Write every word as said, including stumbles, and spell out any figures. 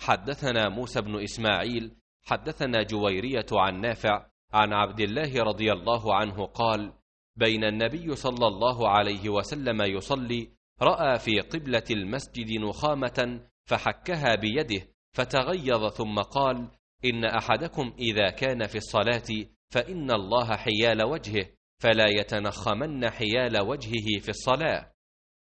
حدثنا موسى بن إسماعيل حدثنا جويرية عن نافع عن عبد الله رضي الله عنه قال: بين النبي صلى الله عليه وسلم يصلي رأى في قبلة المسجد نخامة فحكها بيده فتغيظ ثم قال: إن أحدكم إذا كان في الصلاة فإن الله حيال وجهه فلا يتنخمن حيال وجهه في الصلاة.